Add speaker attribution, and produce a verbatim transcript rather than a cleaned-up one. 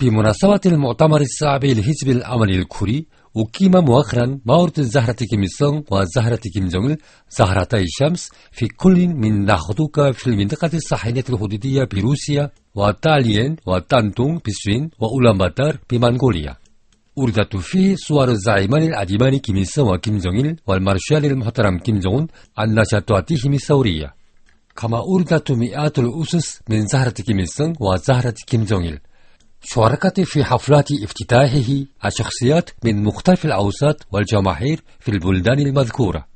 Speaker 1: بمناسبة المؤتمر السابع لحزب الأمل الكوري، أقيم مؤخرا مولد زهرة كيم إل سونغ وزهرة كيم جونغ إل زهرتي الشمس في كل من ناخدوكا في المنطقة الساحلية الحدودية بروسيا وتاليين وتانتونغ بالصين وأولانباتار بمنغوليا. أوردت فيه صور الزعيمان الأديمان كيم إل سونغ وكيم جونغ إل والمارشال المحترم كيم جونغ أون عن نشاطاتهم الثورية. كما أوردت مئات الأسس من زهرة كيم إل سونغ وزهرة كيم جونغ إل. شاركت في حفلات افتتاحه الشخصيات من مختلف الأوساط والجماهير في البلدان المذكورة.